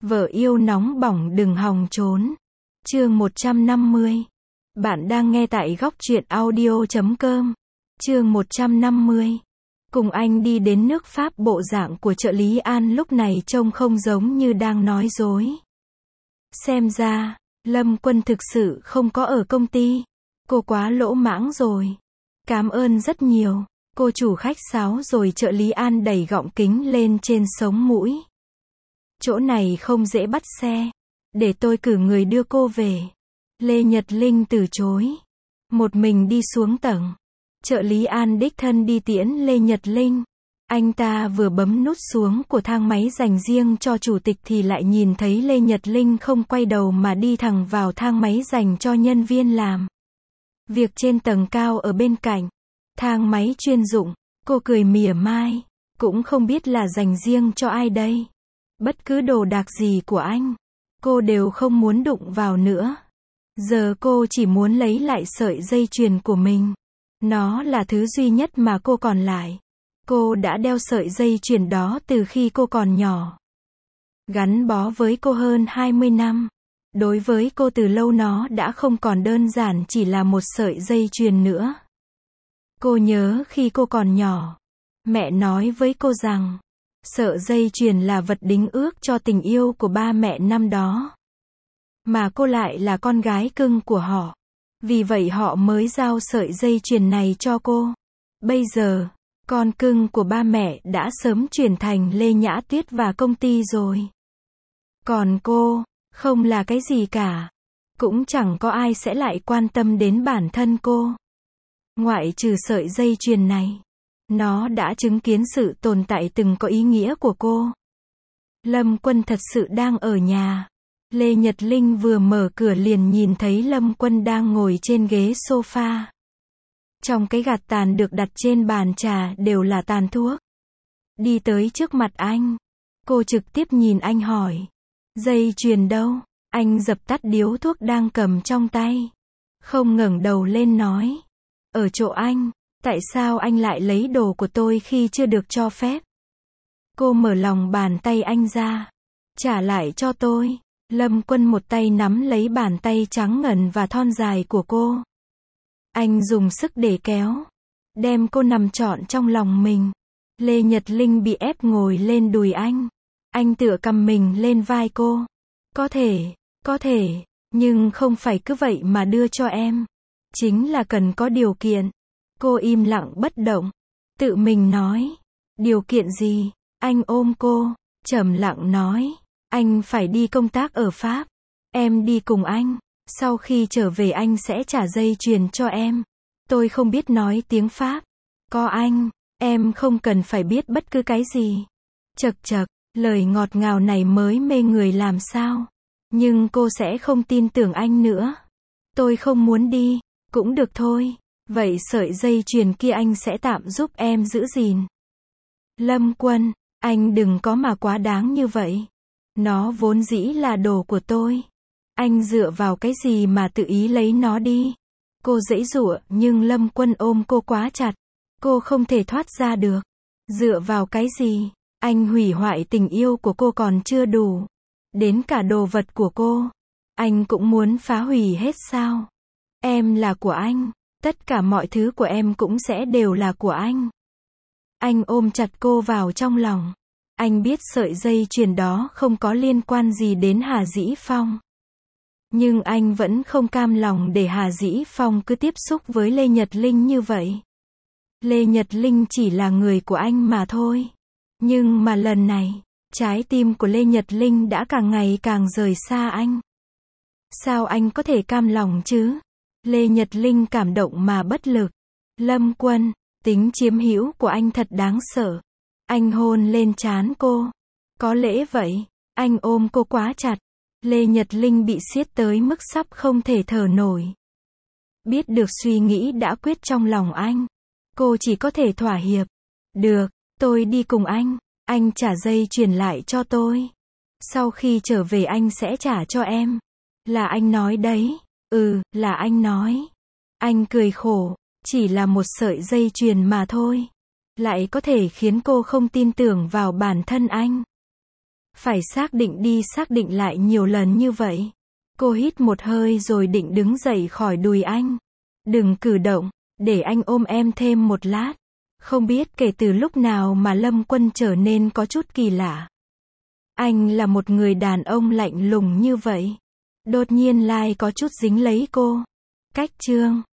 Vợ yêu nóng bỏng đừng hòng trốn. Chương 150. Bạn đang nghe tại góc truyện audio.com. Chương 150. Cùng anh đi đến nước Pháp, bộ dạng của trợ lý An lúc này trông không giống như đang nói dối. Xem ra, Lâm Quân thực sự không có ở công ty. Cô quá lỗ mãng rồi. Cảm ơn rất nhiều. Cô chủ khách sáo rồi trợ lý An đẩy gọng kính lên trên sống mũi. Chỗ này không dễ bắt xe. Để tôi cử người đưa cô về. Lê Nhật Linh từ chối. Một mình đi xuống tầng. Trợ lý An đích thân đi tiễn Lê Nhật Linh. Anh ta vừa bấm nút xuống của thang máy dành riêng cho chủ tịch thì lại nhìn thấy Lê Nhật Linh không quay đầu mà đi thẳng vào thang máy dành cho nhân viên làm việc trên tầng cao ở bên cạnh. Thang máy chuyên dụng. Cô cười mỉa mai. Cũng không biết là dành riêng cho ai đây. Bất cứ đồ đạc gì của anh, cô đều không muốn đụng vào nữa. Giờ cô chỉ muốn lấy lại sợi dây chuyền của mình. Nó là thứ duy nhất mà cô còn lại. Cô đã đeo sợi dây chuyền đó từ khi cô còn nhỏ. Gắn bó với cô hơn 20 năm. Đối với cô từ lâu nó đã không còn đơn giản chỉ là một sợi dây chuyền nữa. Cô nhớ khi cô còn nhỏ, mẹ nói với cô rằng, sợi dây chuyền là vật đính ước cho tình yêu của ba mẹ năm đó. Mà cô lại là con gái cưng của họ. Vì vậy họ mới giao sợi dây chuyền này cho cô. Bây giờ, con cưng của ba mẹ đã sớm chuyển thành Lê Nhã Tuyết và công ty rồi. Còn cô, không là cái gì cả. Cũng chẳng có ai sẽ lại quan tâm đến bản thân cô. Ngoại trừ sợi dây chuyền này. Nó đã chứng kiến sự tồn tại từng có ý nghĩa của cô. Lâm Quân thật sự đang ở nhà. Lê Nhật Linh vừa mở cửa liền nhìn thấy Lâm Quân đang ngồi trên ghế sofa. Trong cái gạt tàn được đặt trên bàn trà đều là tàn thuốc. Đi tới trước mặt anh. Cô trực tiếp nhìn anh hỏi. Dây chuyền đâu? Anh dập tắt điếu thuốc đang cầm trong tay. Không ngẩng đầu lên nói. Ở chỗ anh. Tại sao anh lại lấy đồ của tôi khi chưa được cho phép? Cô mở lòng bàn tay anh ra. Trả lại cho tôi. Lâm Quân một tay nắm lấy bàn tay trắng ngần và thon dài của cô. Anh dùng sức để kéo. Đem cô nằm trọn trong lòng mình. Lê Nhật Linh bị ép ngồi lên đùi anh. Anh tựa cầm mình lên vai cô. Có thể, nhưng không phải cứ vậy mà đưa cho em. Chính là cần có điều kiện. Cô im lặng bất động. Tự mình nói. Điều kiện gì? Anh ôm cô. Trầm lặng nói. Anh phải đi công tác ở Pháp. Em đi cùng anh. Sau khi trở về anh sẽ trả dây chuyền cho em. Tôi không biết nói tiếng Pháp. Có anh, em không cần phải biết bất cứ cái gì. Chậc chậc, lời ngọt ngào này mới mê người làm sao. Nhưng cô sẽ không tin tưởng anh nữa. Tôi không muốn đi. Cũng được thôi. Vậy sợi dây chuyền kia anh sẽ tạm giúp em giữ gìn. Lâm Quân, anh đừng có mà quá đáng như vậy. Nó vốn dĩ là đồ của tôi. Anh dựa vào cái gì mà tự ý lấy nó đi? Cô giãy giụa, nhưng Lâm Quân ôm cô quá chặt. Cô không thể thoát ra được. Dựa vào cái gì? Anh hủy hoại tình yêu của cô còn chưa đủ. Đến cả đồ vật của cô. Anh cũng muốn phá hủy hết sao? Em là của anh. Tất cả mọi thứ của em cũng sẽ đều là của anh. Anh ôm chặt cô vào trong lòng. Anh biết sợi dây chuyền đó không có liên quan gì đến Hà Dĩ Phong. Nhưng anh vẫn không cam lòng để Hà Dĩ Phong cứ tiếp xúc với Lê Nhật Linh như vậy. Lê Nhật Linh chỉ là người của anh mà thôi. Nhưng mà lần này, trái tim của Lê Nhật Linh đã càng ngày càng rời xa anh. Sao anh có thể cam lòng chứ? Lê Nhật Linh cảm động mà bất lực. Lâm Quân, tính chiếm hữu của anh thật đáng sợ. Anh hôn lên trán cô. Có lẽ vậy. Anh ôm cô quá chặt. Lê Nhật Linh bị siết tới mức sắp không thể thở nổi. Biết được suy nghĩ đã quyết trong lòng anh. Cô chỉ có thể thỏa hiệp. Được, tôi đi cùng anh. Anh trả dây chuyền lại cho tôi. Sau khi trở về anh sẽ trả cho em. Là anh nói đấy. Là anh nói. Anh cười khổ. Chỉ là một sợi dây chuyền mà thôi. Lại có thể khiến cô không tin tưởng vào bản thân anh. Phải xác định đi xác định lại nhiều lần như vậy. Cô hít một hơi rồi định đứng dậy khỏi đùi anh. Đừng cử động, để anh ôm em thêm một lát. Không biết kể từ lúc nào mà Lâm Quân trở nên có chút kỳ lạ. Anh là một người đàn ông lạnh lùng như vậy. Đột nhiên lại có chút dính lấy cô. Cách chương